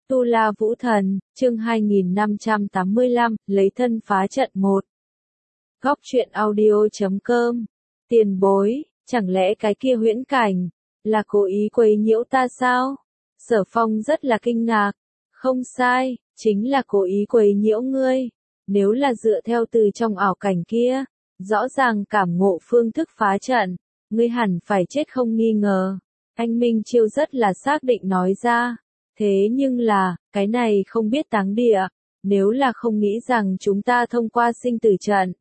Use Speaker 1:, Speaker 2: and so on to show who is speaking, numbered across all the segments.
Speaker 1: Tu La Vũ Thần, chương 2585, lấy thân phá trận 1. Góc truyện audio.com. Tiền bối, chẳng lẽ cái kia huyễn cảnh, là cố ý quấy nhiễu ta sao? Sở Phong rất là kinh ngạc. Không sai, chính là cố ý quấy nhiễu ngươi. Nếu là dựa theo từ trong ảo cảnh kia, rõ ràng cảm ngộ phương thức phá trận, ngươi hẳn phải chết không nghi ngờ. Anh Minh Chiêu rất là xác định nói ra. Thế nhưng là, cái này không biết táng địa, nếu là không nghĩ rằng chúng ta thông qua sinh tử trận.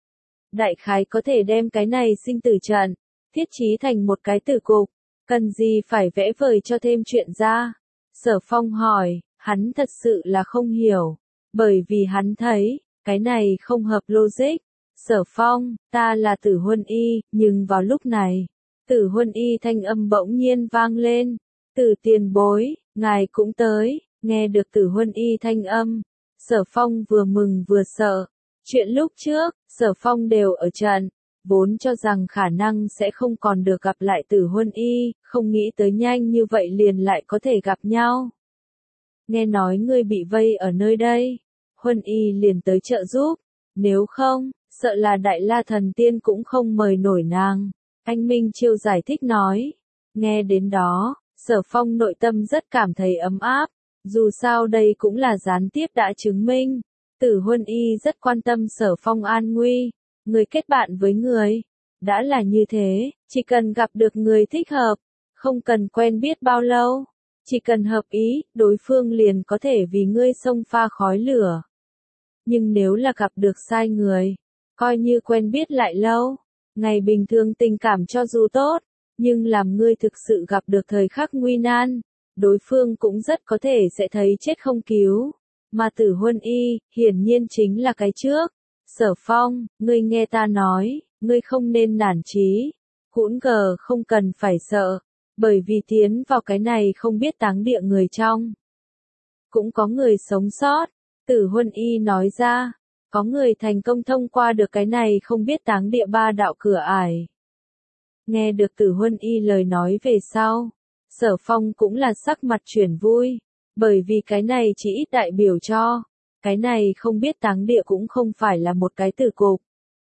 Speaker 1: Đại khái có thể đem cái này sinh tử trận, thiết trí thành một cái tử cục, cần gì phải vẽ vời cho thêm chuyện ra. Sở Phong hỏi, hắn thật sự là không hiểu, bởi vì hắn thấy, cái này không hợp logic. Sở Phong, ta là Tử Huân Y, nhưng vào lúc này, Tử Huân Y thanh âm bỗng nhiên vang lên. Tử tiền bối, ngài cũng tới. Nghe được Tử Huân Y thanh âm, Sở Phong vừa mừng vừa sợ. Chuyện lúc trước, Sở Phong đều ở trận, vốn cho rằng khả năng sẽ không còn được gặp lại Tử Huân Y, không nghĩ tới nhanh như vậy liền lại có thể gặp nhau. Nghe nói ngươi bị vây ở nơi đây, Huân Y liền tới trợ giúp, nếu không, sợ là Đại La Thần Tiên cũng không mời nổi nàng. Anh Minh Chiêu giải thích nói. Nghe đến đó, Sở Phong nội tâm rất cảm thấy ấm áp, dù sao đây cũng là gián tiếp đã chứng minh. Tử Huân Y rất quan tâm Sở Phong an nguy, người kết bạn với người. Đã là như thế, chỉ cần gặp được người thích hợp, không cần quen biết bao lâu, chỉ cần hợp ý, đối phương liền có thể vì ngươi xông pha khói lửa. Nhưng nếu là gặp được sai người, coi như quen biết lại lâu, ngày bình thường tình cảm cho dù tốt, nhưng làm ngươi thực sự gặp được thời khắc nguy nan, đối phương cũng rất có thể sẽ thấy chết không cứu. Mà Tử Huân Y, hiển nhiên chính là cái trước. Sở Phong, ngươi nghe ta nói, ngươi không nên nản chí. Hũn gờ không cần phải sợ, bởi vì tiến vào cái này không biết táng địa người trong. Cũng có người sống sót, Tử Huân Y nói ra, có người thành công thông qua được cái này không biết táng địa 3 đạo cửa ải. Nghe được Tử Huân Y lời nói về sau, Sở Phong cũng là sắc mặt chuyển vui, bởi vì cái này chỉ ít đại biểu cho, cái này không biết táng địa cũng không phải là một cái tử cục.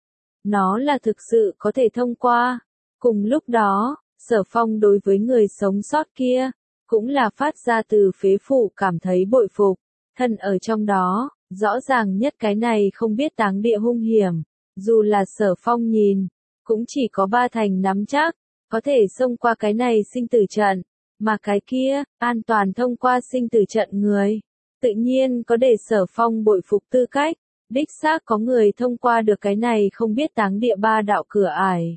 Speaker 1: Nó là thực sự có thể thông qua. Cùng lúc đó, Sở Phong đối với người sống sót kia, cũng là phát ra từ phế phủ cảm thấy bội phục, thân ở trong đó, rõ ràng nhất cái này không biết táng địa hung hiểm, dù là Sở Phong nhìn, cũng chỉ có 3 thành nắm chắc, có thể xông qua cái này sinh tử trận, mà cái kia, an toàn thông qua sinh tử trận người, tự nhiên có để Sở Phong bội phục tư cách, đích xác có người thông qua được cái này không biết táng địa 3 đạo cửa ải.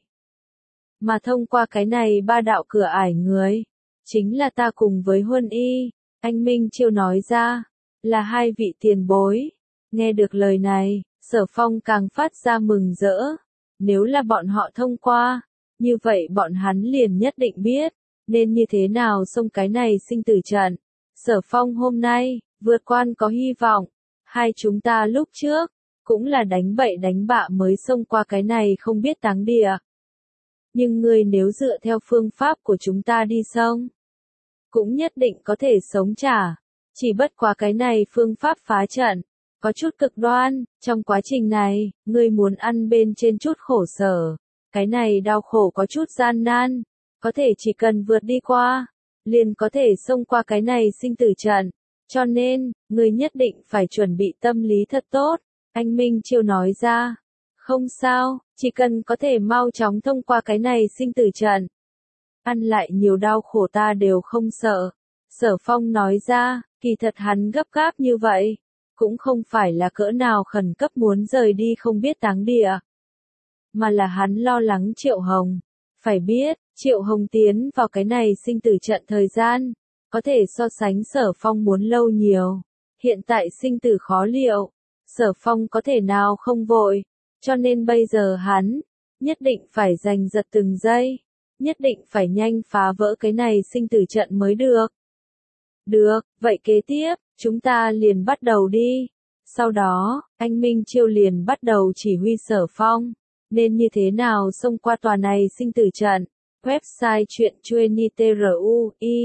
Speaker 1: Mà thông qua cái này 3 đạo cửa ải người, chính là ta cùng với Huân Y, anh Minh Chiêu nói ra, là 2 vị tiền bối. Nghe được lời này, Sở Phong càng phát ra mừng rỡ. Nếu là bọn họ thông qua, như vậy bọn hắn liền nhất định biết, nên như thế nào xông cái này sinh tử trận. Sở Phong hôm nay, vượt quan có hy vọng, hai chúng ta lúc trước, cũng là đánh bậy đánh bạ mới xông qua cái này không biết táng địa. Nhưng ngươi nếu dựa theo phương pháp của chúng ta đi xông, cũng nhất định có thể sống trả. Chỉ bất quá cái này phương pháp phá trận, có chút cực đoan, trong quá trình này, ngươi muốn ăn bên trên chút khổ sở. Cái này đau khổ có chút gian nan, có thể chỉ cần vượt đi qua, liền có thể xông qua cái này sinh tử trận. Cho nên, ngươi nhất định phải chuẩn bị tâm lý thật tốt. Anh Minh Chiêu nói ra, không sao, chỉ cần có thể mau chóng thông qua cái này sinh tử trận. Ăn lại nhiều đau khổ ta đều không sợ. Sở Phong nói ra, kỳ thật hắn gấp gáp như vậy, cũng không phải là cỡ nào khẩn cấp muốn rời đi không biết táng địa, mà là hắn lo lắng Triệu Hồng. Phải biết, Triệu Hồng tiến vào cái này sinh tử trận thời gian, có thể so sánh Sở Phong muốn lâu nhiều. Hiện tại sinh tử khó liệu, Sở Phong có thể nào không vội, cho nên bây giờ hắn, nhất định phải giành giật từng giây, nhất định phải nhanh phá vỡ cái này sinh tử trận mới được. Được, vậy kế tiếp, chúng ta liền bắt đầu đi. Sau đó, anh Minh Chiêu liền bắt đầu chỉ huy Sở Phong, nên như thế nào xông qua tòa này sinh tử trận. Website truyện Chuenitru,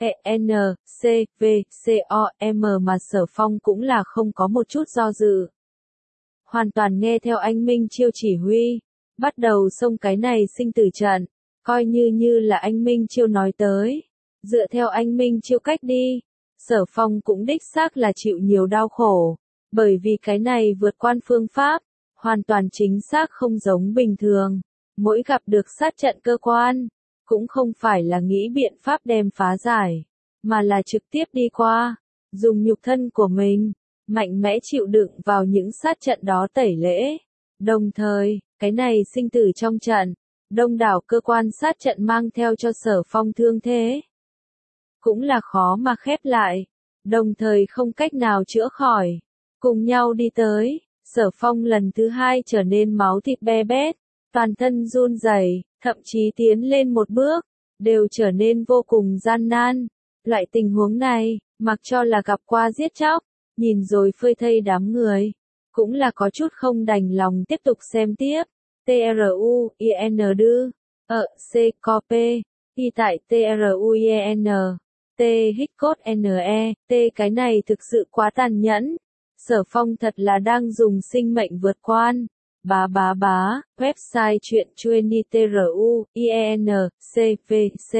Speaker 1: N, C, V, C, O, M mà Sở Phong cũng là không có một chút do dự. Hoàn toàn nghe theo anh Minh Chiêu chỉ huy, bắt đầu xông cái này sinh tử trận, coi như là anh Minh Chiêu nói tới. Dựa theo anh Minh Chiêu cách đi, Sở Phong cũng đích xác là chịu nhiều đau khổ, bởi vì cái này vượt quan phương pháp, hoàn toàn chính xác không giống bình thường. Mỗi gặp được sát trận cơ quan, cũng không phải là nghĩ biện pháp đem phá giải, mà là trực tiếp đi qua, dùng nhục thân của mình, mạnh mẽ chịu đựng vào những sát trận đó tẩy lễ. Đồng thời, cái này sinh tử trong trận, đông đảo cơ quan sát trận mang theo cho Sở Phong thương thế. Cũng là khó mà khép lại, đồng thời không cách nào chữa khỏi. Cùng nhau đi tới, Sở Phong lần thứ hai trở nên máu thịt be bét, toàn thân run rẩy, thậm chí tiến lên một bước, đều trở nên vô cùng gian nan. Loại tình huống này, mặc cho là gặp qua giết chóc, nhìn rồi phơi thây đám người, cũng là có chút không đành lòng tiếp tục xem tiếp. TRUIN đư, C cop, Y tại TRUIN, T hít cốt NE, T cái này thực sự quá tàn nhẫn. Sở Phong thật là đang dùng sinh mệnh vượt quan. Bá, website truyện Chueni TRUIN, CVC.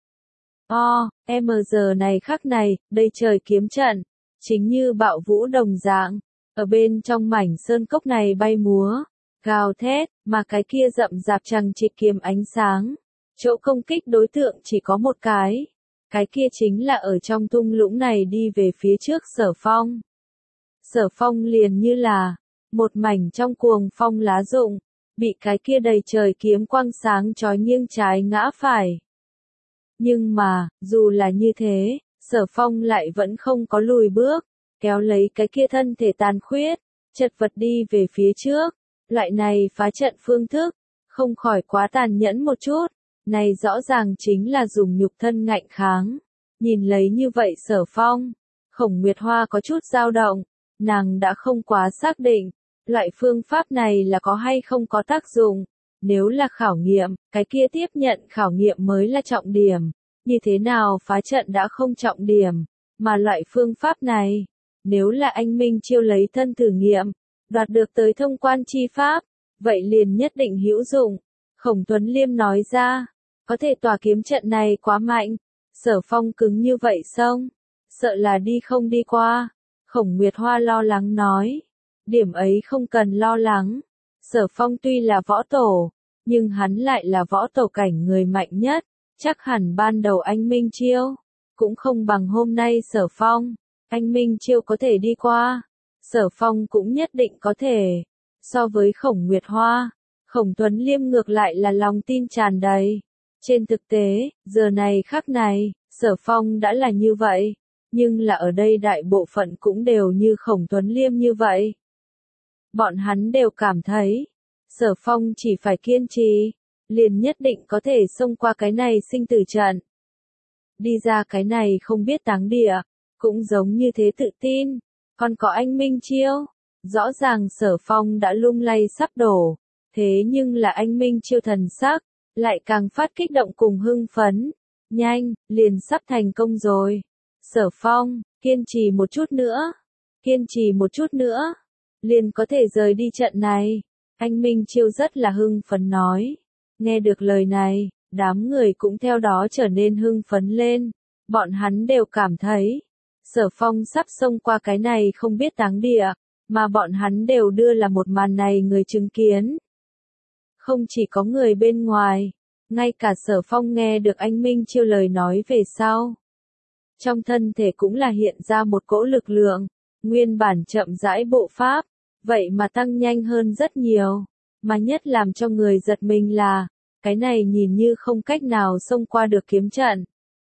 Speaker 1: Giờ này khắc này, đây trời kiếm trận, chính như bạo vũ đồng dạng, ở bên trong mảnh sơn cốc này bay múa, gào thét, mà cái kia rậm rạp chằng chịt kiếm ánh sáng. Chỗ công kích đối tượng chỉ có một cái kia chính là ở trong thung lũng này đi về phía trước Sở Phong. Sở Phong liền như là một mảnh trong cuồng phong lá rụng, bị cái kia đầy trời kiếm quang sáng chói nghiêng trái ngã phải. Nhưng mà, dù là như thế, Sở Phong lại vẫn không có lùi bước, kéo lấy cái kia thân thể tàn khuyết, chật vật đi về phía trước. Loại này phá trận phương thức, không khỏi quá tàn nhẫn một chút, này rõ ràng chính là dùng nhục thân ngạnh kháng. Nhìn lấy như vậy Sở Phong, Khổng Nguyệt Hoa có chút dao động, nàng đã không quá xác định, loại phương pháp này là có hay không có tác dụng. Nếu là khảo nghiệm, cái kia tiếp nhận khảo nghiệm mới là trọng điểm. Như thế nào phá trận đã không trọng điểm, mà loại phương pháp này, nếu là anh Minh Chiêu lấy thân thử nghiệm, đoạt được tới thông quan chi pháp, vậy liền nhất định hữu dụng. Khổng Tuấn Liêm nói ra, có thể tòa kiếm trận này quá mạnh, Sở Phong cứng như vậy xong, sợ là đi không đi qua. Khổng Nguyệt Hoa lo lắng nói, điểm ấy không cần lo lắng. Sở Phong tuy là võ tổ, nhưng hắn lại là võ tổ cảnh người mạnh nhất, chắc hẳn ban đầu anh Minh Chiêu, cũng không bằng hôm nay Sở Phong. Anh Minh Chiêu có thể đi qua, Sở Phong cũng nhất định có thể. So với Khổng Nguyệt Hoa, Khổng Tuấn Liêm ngược lại là lòng tin tràn đầy. Trên thực tế, giờ này khắc này, Sở Phong đã là như vậy, nhưng là ở đây đại bộ phận cũng đều như Khổng Tuấn Liêm như vậy. Bọn hắn đều cảm thấy, Sở Phong chỉ phải kiên trì, liền nhất định có thể xông qua cái này sinh tử trận. Đi ra cái này không biết táng địa, cũng giống như thế tự tin. Còn có anh Minh Chiêu, rõ ràng Sở Phong đã lung lay sắp đổ, thế nhưng là anh Minh Chiêu thần sắc, lại càng phát kích động cùng hưng phấn. Nhanh, liền sắp thành công rồi. Sở Phong, kiên trì một chút nữa, kiên trì một chút nữa, liền có thể rời đi trận này. Anh Minh Chiêu rất là hưng phấn nói. Nghe được lời này, đám người cũng theo đó trở nên hưng phấn lên. Bọn hắn đều cảm thấy, Sở Phong sắp xông qua cái này không biết táng địa, mà bọn hắn đều đưa là một màn này người chứng kiến. Không chỉ có người bên ngoài, ngay cả Sở Phong nghe được anh Minh Chiêu lời nói về sau. Trong thân thể cũng là hiện ra một cỗ lực lượng, nguyên bản chậm rãi bộ pháp, vậy mà tăng nhanh hơn rất nhiều. Mà nhất làm cho người giật mình là, cái này nhìn như không cách nào xông qua được kiếm trận.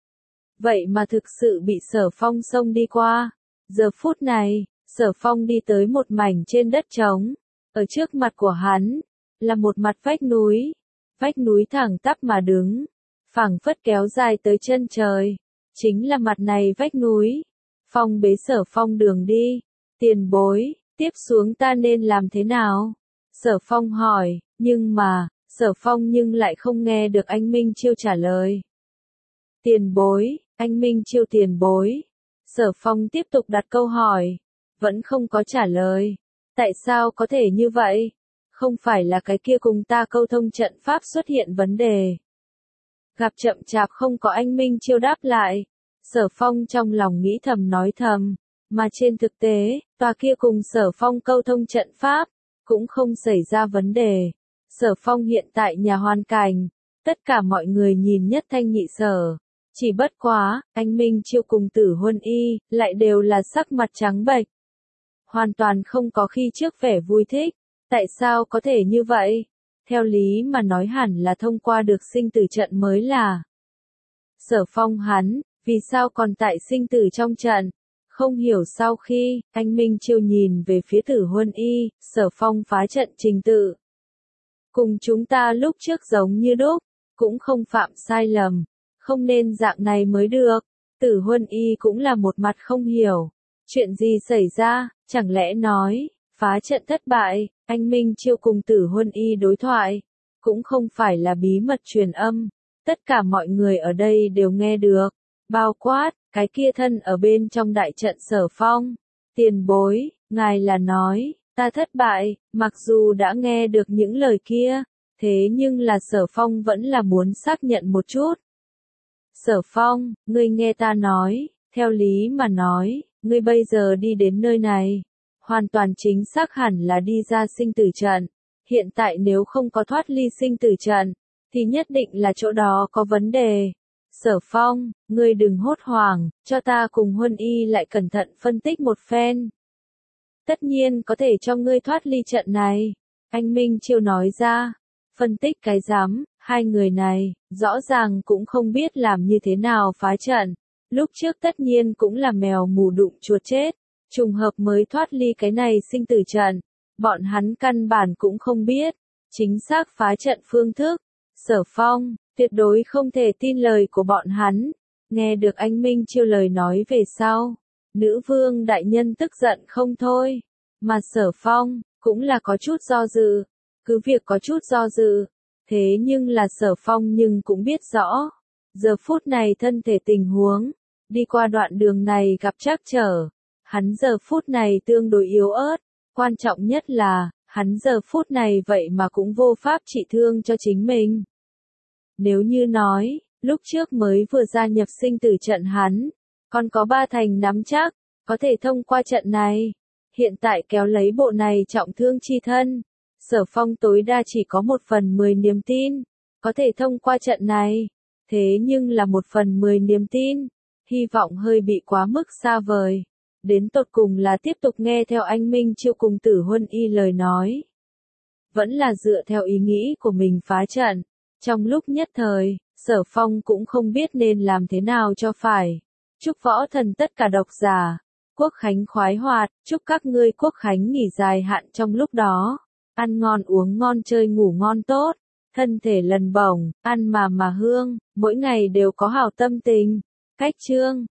Speaker 1: Vậy mà thực sự bị Sở Phong xông đi qua. Giờ phút này, Sở Phong đi tới một mảnh trên đất trống. Ở trước mặt của hắn, là một mặt vách núi. Vách núi thẳng tắp mà đứng, phẳng phất kéo dài tới chân trời. Chính là mặt này vách núi. Phong bế Sở Phong đường đi. Tiền bối, tiếp xuống ta nên làm thế nào? Sở Phong hỏi, nhưng mà, Sở Phong nhưng lại không nghe được anh Minh Chiêu trả lời. Tiền bối, Anh Minh Chiêu tiền bối. Sở Phong tiếp tục đặt câu hỏi. Vẫn không có trả lời. Tại sao có thể như vậy? Không phải là cái kia cùng ta câu thông trận pháp xuất hiện vấn đề. Gặp chậm chạp không có anh Minh Chiêu đáp lại. Sở Phong trong lòng nghĩ thầm nói thầm. Mà trên thực tế, tòa kia cùng Sở Phong câu thông trận pháp, cũng không xảy ra vấn đề. Sở Phong hiện tại nhà hoàn cảnh, tất cả mọi người nhìn nhất thanh nhị sở. Chỉ bất quá, anh Minh Chiêu cùng Tử Huân Y, lại đều là sắc mặt trắng bệch. Hoàn toàn không có khi trước vẻ vui thích. Tại sao có thể như vậy? Theo lý mà nói hẳn là thông qua được sinh tử trận mới là. Sở Phong hắn, vì sao còn tại sinh tử trong trận? Không hiểu sau khi, anh Minh Chiêu nhìn về phía Tử Huân Y, Sở Phong phá trận trình tự. Cùng chúng ta lúc trước giống như đúc, cũng không phạm sai lầm, không nên dạng này mới được. Tử Huân Y cũng là một mặt không hiểu. Chuyện gì xảy ra, chẳng lẽ nói, phá trận thất bại, anh Minh Chiêu cùng Tử Huân Y đối thoại, cũng không phải là bí mật truyền âm, tất cả mọi người ở đây đều nghe được, bao quát, cái kia thân ở bên trong đại trận Sở Phong. Tiền bối, ngài là nói, ta thất bại, mặc dù đã nghe được những lời kia, thế nhưng là Sở Phong vẫn là muốn xác nhận một chút. Sở Phong, ngươi nghe ta nói, theo lý mà nói, ngươi bây giờ đi đến nơi này, hoàn toàn chính xác hẳn là đi ra sinh tử trận. Hiện tại nếu không có thoát ly sinh tử trận, thì nhất định là chỗ đó có vấn đề. Sở Phong, ngươi đừng hốt hoảng, cho ta cùng Huân Y lại cẩn thận phân tích một phen. Tất nhiên có thể cho ngươi thoát ly trận này. Anh Minh Chiêu nói ra. Phân tích cái rắm, hai người này, rõ ràng cũng không biết làm như thế nào phá trận. Lúc trước tất nhiên cũng là mèo mù đụng chuột chết. Trùng hợp mới thoát ly cái này sinh tử trận. Bọn hắn căn bản cũng không biết. Chính xác phá trận phương thức. Sở Phong, tuyệt đối không thể tin lời của bọn hắn. Nghe được anh Minh Chiêu lời nói về sau. Nữ vương đại nhân tức giận không thôi. Mà Sở Phong, cũng là có chút do dự. Cứ việc có chút do dự. Thế nhưng là Sở Phong nhưng cũng biết rõ. Giờ phút này thân thể tình huống. Đi qua đoạn đường này gặp trắc trở. Hắn giờ phút này tương đối yếu ớt. Quan trọng nhất là, hắn giờ phút này vậy mà cũng vô pháp trị thương cho chính mình. Nếu như nói, lúc trước mới vừa gia nhập sinh tử trận hắn, còn có 3 thành nắm chắc, có thể thông qua trận này. Hiện tại kéo lấy bộ này trọng thương chi thân. Sở Phong tối đa chỉ có 1/10 niềm tin, có thể thông qua trận này. Thế nhưng là 1/10 niềm tin, hy vọng hơi bị quá mức xa vời. Đến tột cùng là tiếp tục nghe theo anh Minh Chiêu cùng Tử Huân Y lời nói. Vẫn là dựa theo ý nghĩ của mình phá trận. Trong lúc nhất thời, Sở Phong cũng không biết nên làm thế nào cho phải. Chúc võ thần tất cả độc giả. Quốc khánh khoái hoạt, chúc các ngươi quốc khánh nghỉ dài hạn trong lúc đó. Ăn ngon uống ngon chơi ngủ ngon tốt. Thân thể lần bổng, ăn mà hương, mỗi ngày đều có hảo tâm tình. Cách chương